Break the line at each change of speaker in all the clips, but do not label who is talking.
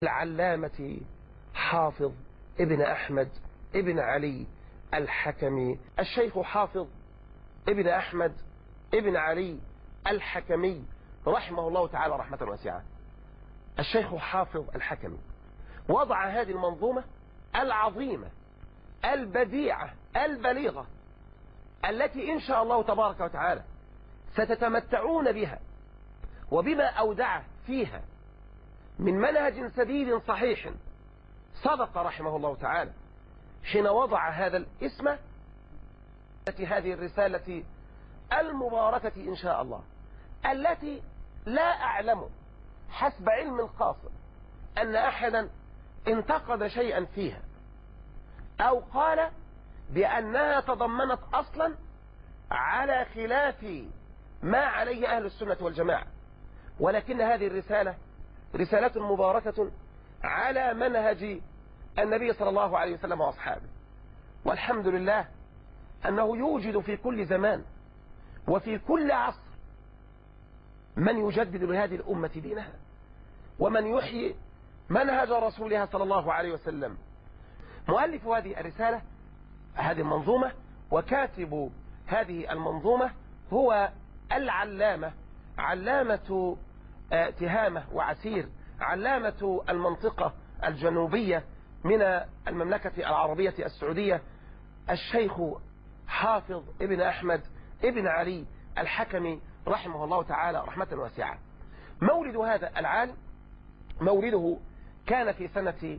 العلامة حافظ ابن أحمد ابن علي الحكمي. الشيخ حافظ ابن أحمد ابن علي الحكمي رحمه الله تعالى رحمة واسعة. الشيخ حافظ الحكمي وضع هذه المنظومة العظيمة البديعة البليغة التي إن شاء الله تبارك وتعالى ستتمتعون بها وبما أودع فيها من منهج سديد صحيح. صدق رحمه الله تعالى حين وضع هذا الاسم هذه الرسالة المباركة إن شاء الله، التي لا أعلم حسب علم قاصر أن أحدا انتقد شيئا فيها أو قال بأنها تضمنت أصلا على خلاف ما عليه أهل السنة والجماعة، ولكن هذه الرسالة رسالة مباركة على منهج النبي صلى الله عليه وسلم وأصحابه. والحمد لله أنه يوجد في كل زمان وفي كل عصر من يجدد لهذه الأمة دينها ومن يحيي منهج رسولها صلى الله عليه وسلم. مؤلف هذه الرسالة هذه المنظومة وكاتب هذه المنظومة هو العلامة علامة تهامة وعسير، علامة المنطقة الجنوبية من المملكة العربية السعودية، الشيخ حافظ ابن أحمد ابن علي الحكمي رحمه الله تعالى رحمة واسعة. مولد هذا العالم مولده كان في سنة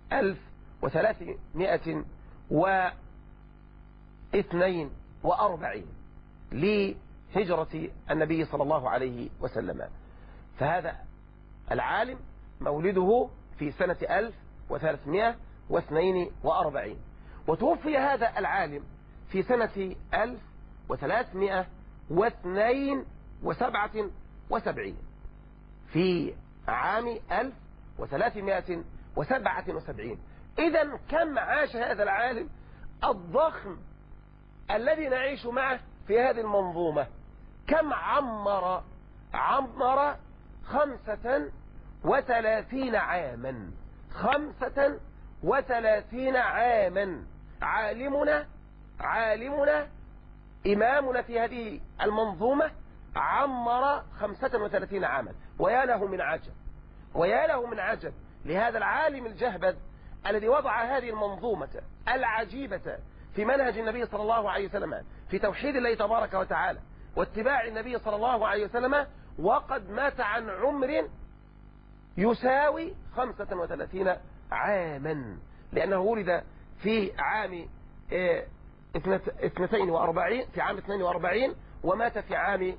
1342 لهجرة النبي صلى الله عليه وسلم. فهذا العالم مولده في سنة 1342، وتوفي هذا العالم في سنة 1372 في عام 1377. إذن كم عاش هذا العالم الضخم الذي نعيش معه في هذه المنظومة؟ كم عمر 35 عاما. 35 عاما. عالمنا إمامنا في هذه المنظومة عمر 35 عاما. ويا له من عجب، ويا له من عجب لهذا العالم الجهبذ الذي وضع هذه المنظومة العجيبة في منهج النبي صلى الله عليه وسلم في توحيد الله تبارك وتعالى واتباع النبي صلى الله عليه وسلم، وقد مات عن عمر يساوي 35 عاما، لأنه ولد في عام 42 ومات في عام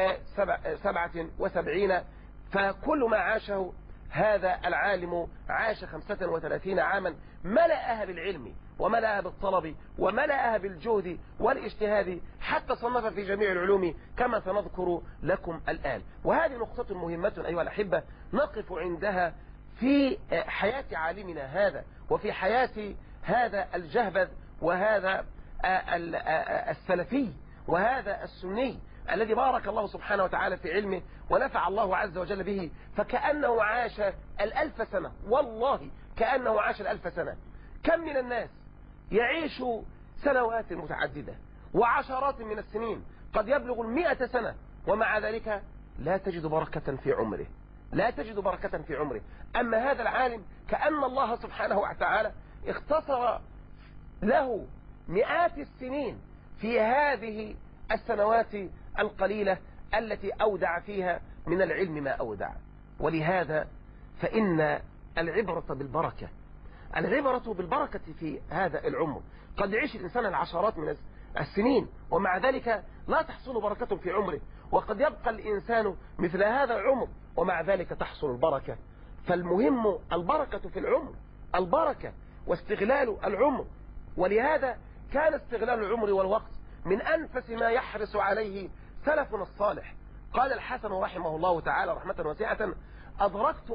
77. فكل ما عاشه هذا العالم عاش 35 عاما، ملأها بالعلم وملأها بالطلب وملأها بالجهد والاجتهاد، حتى صنف في جميع العلوم كما سنذكر لكم الآن. وهذه نقطة مهمة أيها الأحبة نقف عندها في حياة عالمنا هذا وفي حياة هذا الجهبذ وهذا السلفي وهذا السني الذي بارك الله سبحانه وتعالى في علمه ونفع الله عز وجل به، فكأنه عاش 1000 سنة. والله كأنه عاش 1000 سنة. كم من الناس يعيش سنوات متعددة وعشرات من السنين، قد يبلغ 100 سنة، ومع ذلك لا تجد بركة في عمره، لا تجد بركة في عمره. أما هذا العالم كأن الله سبحانه وتعالى اختصر له مئات السنين في هذه السنوات القليلة التي أودع فيها من العلم ما أودع. ولهذا فإن العبرة بالبركة، العبرة بالبركة في هذا العمر. قد يعيش الإنسان العشرات من السنين ومع ذلك لا تحصل بركة في عمره، وقد يبقى الإنسان مثل هذا العمر ومع ذلك تحصل البركة. فالمهم البركة في العمر، البركة واستغلال العمر. ولهذا كان استغلال العمر والوقت من أنفس ما يحرص عليه سلفنا الصالح. قال الحسن رحمه الله تعالى رحمة واسعة: أدركت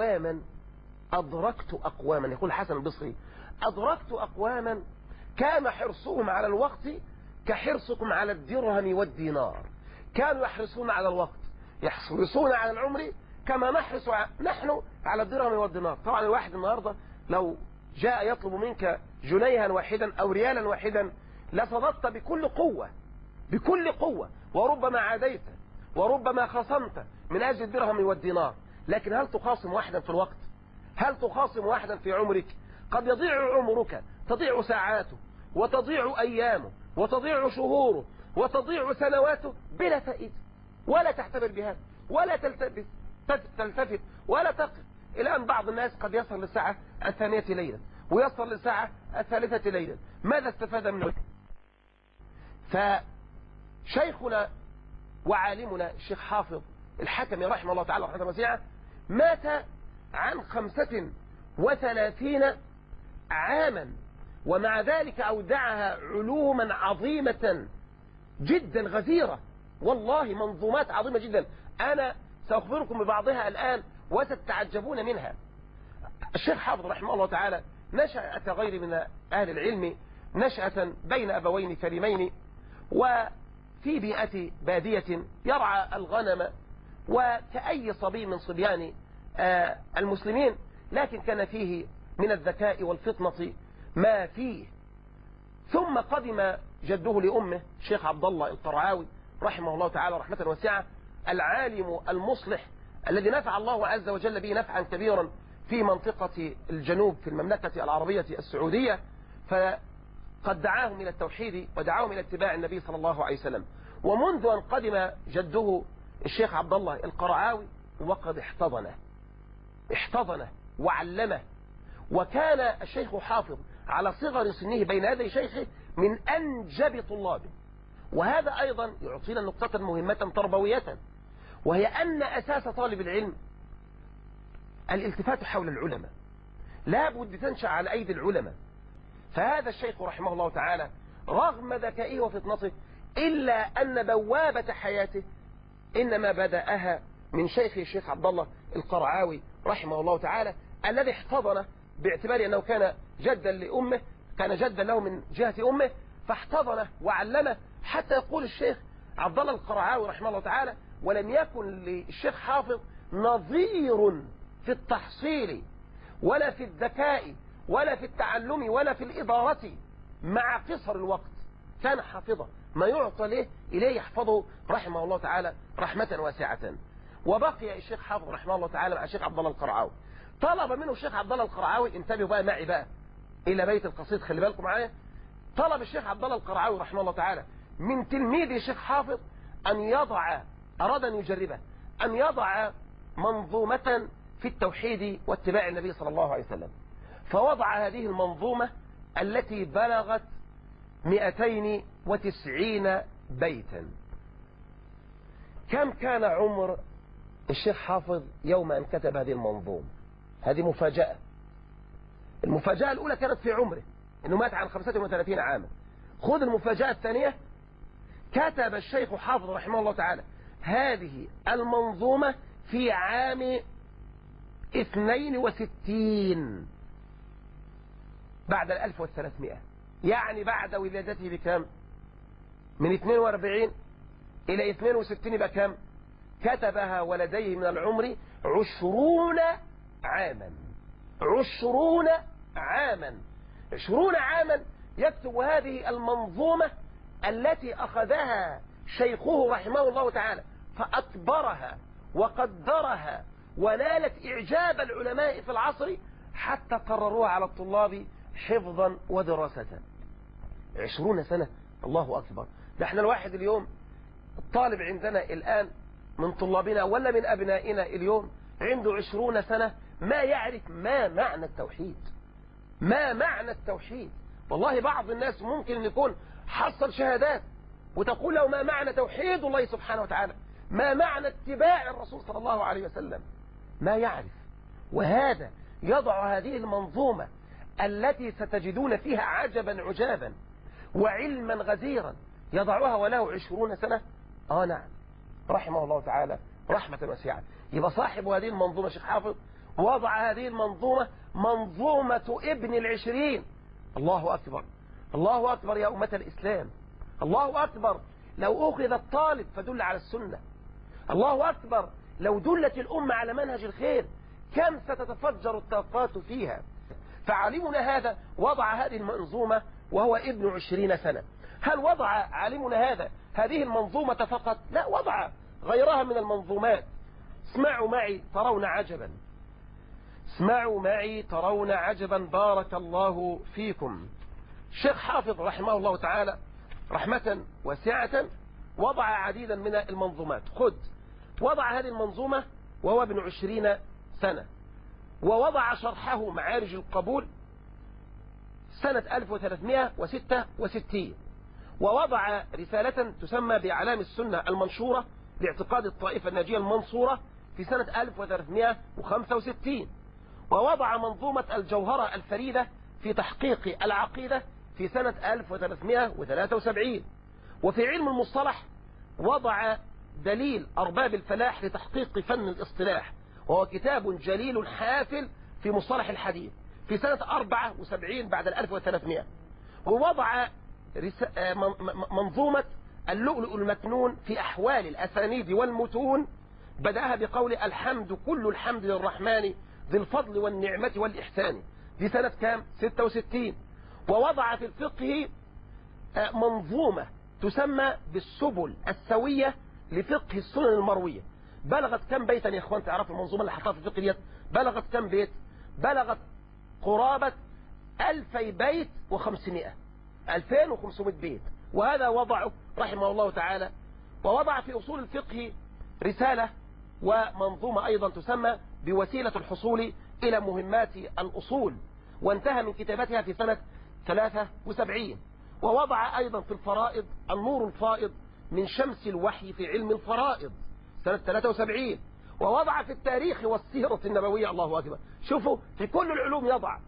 أقواما، يقول الحسن البصري: أدركت أقواما كان حرصهم على الوقت كحرصكم على الدرهم والدينار. كانوا يحرصون على الوقت، يحرصون على العمر كما نحرص نحن على الدرهم والدينار. طبعا الواحد النهاردة لو جاء يطلب منك جنيها واحدا أو ريالا واحدا لصددت بكل قوة، بكل قوة، وربما عاديت وربما خصمت من أجل الدرهم والدينار. لكن هل تخاصم واحدا في الوقت؟ هل تخاصم واحدا في عمرك؟ قد يضيع عمرك، تضيع ساعاته وتضيع أيامه وتضيع شهوره وتضيع سنواته بلا فائدة، ولا تعتبر بهذا ولا تلتفت ولا تقف. الآن بعض الناس قد يصل للساعة 2 ليلا ويصل للساعة 3 ليلا، ماذا استفاد منه؟ فشيخنا وعالمنا الشيخ حافظ الحكمي رحمه الله تعالى رحمه واسعة مات عن 35 عاما، ومع ذلك أودعها علوما عظيمة جدا غزيرة، والله منظومات عظيمة جدا. أنا سأخبركم ببعضها الآن وستتعجبون منها. الشيخ حافظ رحمه الله تعالى نشأ كغير من أهل العلم نشأة بين أبوين كريمين، وفي بيئة بادية يرعى الغنم وكأي صبي من صبيان المسلمين، لكن كان فيه من الذكاء والفطنة ما فيه. ثم قدم جده لأمه الشيخ عبد الله القرعاوي رحمه الله تعالى رحمة واسعة، العالم المصلح الذي نفع الله عز وجل به نفعا كبيرا في منطقة الجنوب في المملكة العربية السعودية، فقد دعاهم إلى التوحيد ودعاهم إلى اتباع النبي صلى الله عليه وسلم. ومنذ أن قدم جده الشيخ عبد الله القرعاوي وقد احتضنه وعلمه، وكان الشيخ حافظ على صغر سنه بين يدي شيخه من أنجب طلابه. وهذا أيضا يعطينا نقطة مهمة تربوية، وهي أن أساس طالب العلم الالتفات حول العلماء، لا بد تنشأ على أيدي العلماء. فهذا الشيخ رحمه الله تعالى رغم ذكائه وفطنته إلا أن بوابة حياته إنما بدأها من شيخه الشيخ عبد الله القرعاوي رحمه الله تعالى، الذي احتضنه باعتبار أنه كان جدا لأمه، كان جدا له من جهة أمه، فاحتضنه وعلمه حتى يقول الشيخ عبد الله القرعاوي رحمه الله تعالى: ولم يكن للشيخ حافظ نظير في التحصيل ولا في الذكاء ولا في التعلم ولا في الإدارة مع قصر الوقت. كان حافظا ما يعطى إليه يحفظه رحمه الله تعالى رحمة واسعة. وبقي الشيخ حافظ رحمه الله تعالى مع الشيخ عبد الله القرعاوي. طلب منه الشيخ عبد الله القرعاوي، انتبهوا بقى معي بقى إلى بيت القصيد، خلي بالكم معايا. طلب الشيخ عبد الله القرعاوي رحمه الله تعالى من تلميذ الشيخ حافظ أن يضع، أراد أن يجربه، أن يضع منظومة في التوحيد واتباع النبي صلى الله عليه وسلم. فوضع هذه المنظومة التي بلغت 290 بيتا. كم كان عمر الشيخ حافظ يوم أن كتب هذه المنظومة؟ هذه مفاجأة. المفاجأة الأولى كانت في عمره، أنه مات عن 35 عاما. خذ المفاجأة الثانية، كتب الشيخ حافظ رحمه الله تعالى هذه المنظومة في عام 62 بعد 1300، يعني بعد ولادته بكام؟ من 42 إلى 62 بكام؟ كتبها ولديه من العمر 20 عاما. 20 عاما 20 عاما يكتب هذه المنظومة التي أخذها شيخه رحمه الله تعالى فأكبرها وقدرها ونالت إعجاب العلماء في العصر حتى قرروها على الطلاب حفظا ودراسة. 20 سنة، الله أكبر. ده احنا الواحد اليوم الطالب عندنا الآن من طلابنا ولا من أبنائنا اليوم عنده 20 سنة ما يعرف ما معنى التوحيد، ما معنى التوحيد. والله بعض الناس ممكن يكون حصل شهادات وتقول له ما معنى توحيد الله سبحانه وتعالى، ما معنى اتباع الرسول صلى الله عليه وسلم، ما يعرف. وهذا يضع هذه المنظومة التي ستجدون فيها عجبا عجابا وعلما غزيرا يضعها وله 20 سنة. نعم، رحمه الله تعالى رحمة واسعة. يبقى صاحب هذه المنظومة شيخ حافظ وضع هذه المنظومة منظومة ابن 20. الله أكبر، الله أكبر يا أمة الإسلام، الله أكبر. لو أخذ الطالب فدل على السنة، الله أكبر. لو دلت الأمة على منهج الخير كم ستتفجر الطاقات فيها. فعالمنا هذا وضع هذه المنظومة وهو ابن 20 سنة. هل وضع عالمنا هذا هذه المنظومة فقط؟ لا، وضع غيرها من المنظومات. اسمعوا معي ترون عجبا، اسمعوا معي ترون عجبا، بارك الله فيكم. الشيخ حافظ رحمه الله تعالى رحمة واسعة وضع عديدا من المنظومات. خذ، وضع هذه المنظومة وهو ابن 20 سنة، ووضع شرحه معارج القبول سنة 1366، ووضع رسالة تسمى بأعلام السنة المنشورة لاعتقاد الطائفة الناجية المنصورة في سنة 1365، ووضع منظومة الجوهرة الفريدة في تحقيق العقيدة في سنة 1373. وفي علم المصطلح وضع دليل أرباب الفلاح لتحقيق فن الاصطلاح، وهو كتاب جليل حافل في مصطلح الحديث في سنة 74 بعد 1300. ووضع منظومة اللؤلؤ المكنون في أحوال الأسانيد والمتون، بدأها بقول الحمد كل الحمد للرحمن ذي الفضل والنعمة والإحسان، دي سنة كام؟ 66. ووضع في الفقه منظومة تسمى بالسبل السوية لفقه السنن المروية. بلغت كم بيتا يا اخوان؟ تعرفوا المنظومة اللي حطها في الفقه ديت بلغت كم بيت؟ بلغت قرابة 2000 بيت و500، 2500 بيت. وهذا وضعه رحمه الله تعالى. ووضع في أصول الفقه رسالة ومنظومة أيضا تسمى بوسيلة الحصول إلى مهمات الأصول، وانتهى من كتابتها في سنة 73. ووضع أيضا في الفرائض النور الفائض من شمس الوحي في علم الفرائض سنة 73. ووضع في التاريخ والسيرة النبوية، الله أكبر، شوفوا في كل العلوم يضع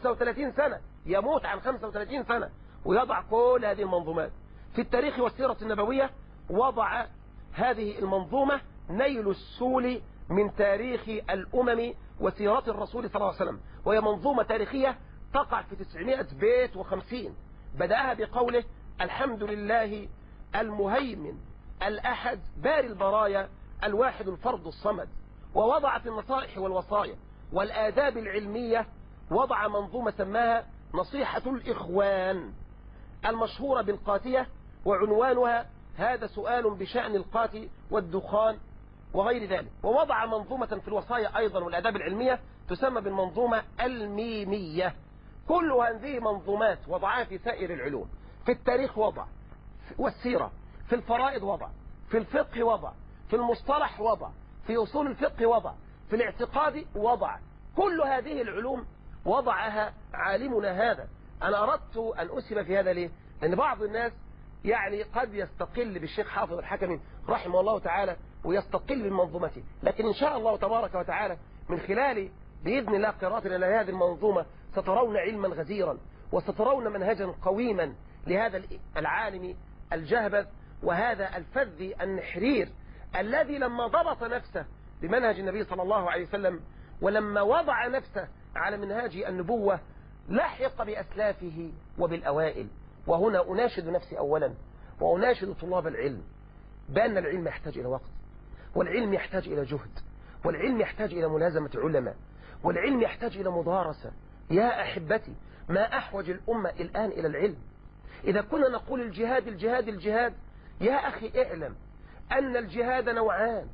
35 سنة، يموت عن 35 سنة ويضع كل هذه المنظومات. في التاريخ والسيرة النبوية وضع هذه المنظومة نيل السول من تاريخ الأمم وسيرة الرسول صلى الله عليه وسلم، وهي منظومة تاريخية تقع في 900 بيت و50. بدأها بقوله الحمد لله المهيمن الأحد باري البرايا الواحد الفرد الصمد. ووضع في النصائح والوصايا والآداب العلمية وضع منظومة سماها نصيحة الإخوان المشهورة بالقاتية، وعنوانها هذا سؤال بشأن القاتي والدخان وغير ذلك. ووضع منظومة في الوصايا أيضا والآداب العلمية تسمى بالمنظومة الميمية. كل هذه منظومات وضعها في سائر العلوم. في التاريخ وضع، والسيرة، في الفرائض وضع، في الفقه وضع، في المصطلح وضع، في أصول الفقه وضع، في الاعتقاد وضع. كل هذه العلوم وضعها عالمنا هذا. أنا أردت أن أسهم في هذا ليه؟ لأن بعض الناس يعني قد يستقل بالشيخ حافظ الحكمي رحمه الله تعالى ويستقل بمنظومته، لكن إن شاء الله تبارك وتعالى من خلال بإذن الله قراءتنا لهذه المنظومة سترون علما غزيرا، وسترون منهجا قويما لهذا العالم الجهبذ وهذا الفذ النحرير الذي لما ضبط نفسه بمنهج النبي صلى الله عليه وسلم ولما وضع نفسه على منهاج النبوة لحق بأسلافه وبالأوائل. وهنا أناشد نفسي أولا وأناشد طلاب العلم بأن العلم يحتاج إلى وقت، والعلم يحتاج إلى جهد، والعلم يحتاج إلى ملازمة علماء، والعلم يحتاج إلى مدارسة. يا أحبتي، ما أحوج الأمة الآن إلى العلم. إذا كنا نقول الجهاد الجهاد الجهاد، يا أخي اعلم أن الجهاد نوعان: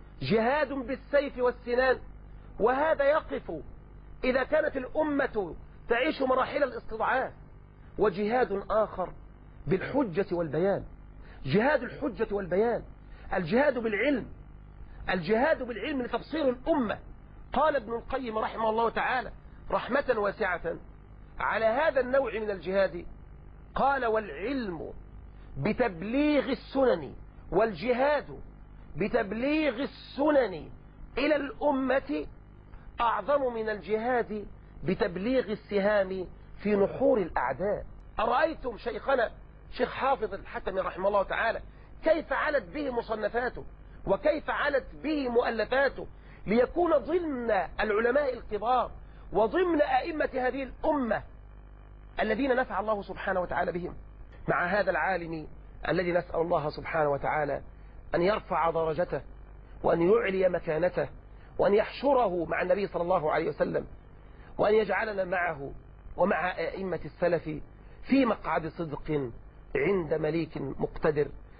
جهاد بالسيف والسنان، وهذا يقف إذا كانت الأمة تعيش مراحل الاستضعاف، وجهاد آخر بالحجة والبيان، جهاد الحجة والبيان، الجهاد بالعلم، الجهاد بالعلم لتبصير الأمة. قال ابن القيم رحمه الله تعالى رحمة واسعة على هذا النوع من الجهاد، قال: والعلم بتبليغ السنن، والجهاد بتبليغ السنن إلى الأمة أعظم من الجهاد بتبليغ السهام في نحور الأعداء. أرأيتم شيخنا شيخ حافظ الحكمي رحمه الله تعالى كيف علت به مصنفاته وكيف علت به مؤلفاته ليكون ضمن العلماء الكبار وضمن أئمة هذه الأمة الذين نفع الله سبحانه وتعالى بهم، مع هذا العالم الذي نسأل الله سبحانه وتعالى أن يرفع درجته وأن يعلي مكانته وأن يحشره مع النبي صلى الله عليه وسلم، وأن يجعلنا معه ومع أئمة السلف في مقعد صدق عند مليك مقتدر.